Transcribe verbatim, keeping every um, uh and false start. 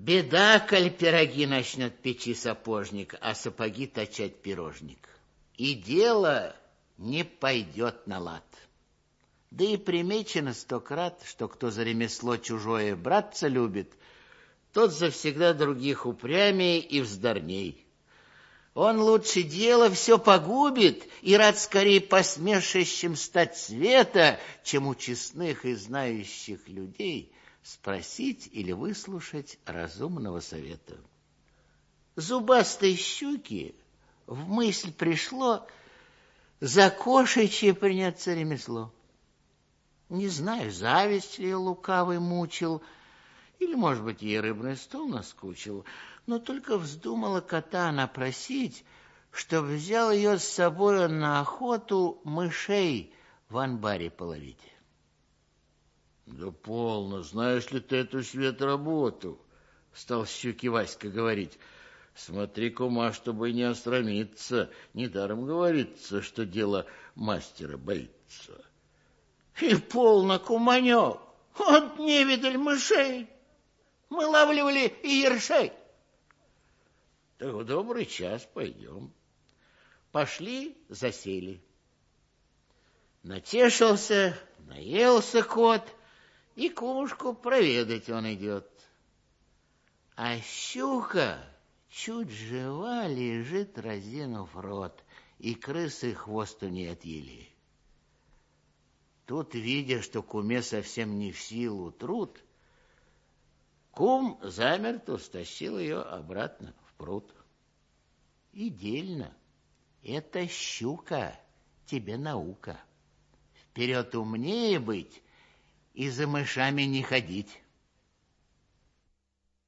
Беда, коль пироги начнет печи сапожник, а сапоги точать пирожник. И дело не пойдет на лад. Да и примечено сто крат, что кто за ремесло чужое браться любит, тот завсегда других упрямей и вздорней. Он лучше дело все погубит и рад скорее посмешищем стать света, чем у честных и знающих людей спросить или выслушать разумного совета. Зубастой щуке в мысль пришло за кошечье приняться ремесло. Не знаю, зависть ли лукавый мучил, или, может быть, ей рыбный стол наскучил, но только вздумала кота она просить, чтобы взял ее с собой на охоту мышей в анбаре половить. Да полно, знаешь ли ты эту свет работу? Стал щуки Васька говорить. Смотри, кума, чтобы не остромиться. Недаром говорится, что дело мастера боится. И полно, куманек, вот невидаль мышей. Мы лавливали и ершей. Так в добрый час пойдем. Пошли, засели. Натешился, наелся кот, и кумушку проведать он идет. А щука чуть жива лежит, разинув рот, и крысы хвост у ней отъели. Тут, видя, что куме совсем не в силу труд, кум замертво стащил ее обратно в пруд. И дельно, это щука, тебе наука. Вперед умнее быть и за мышами не ходить.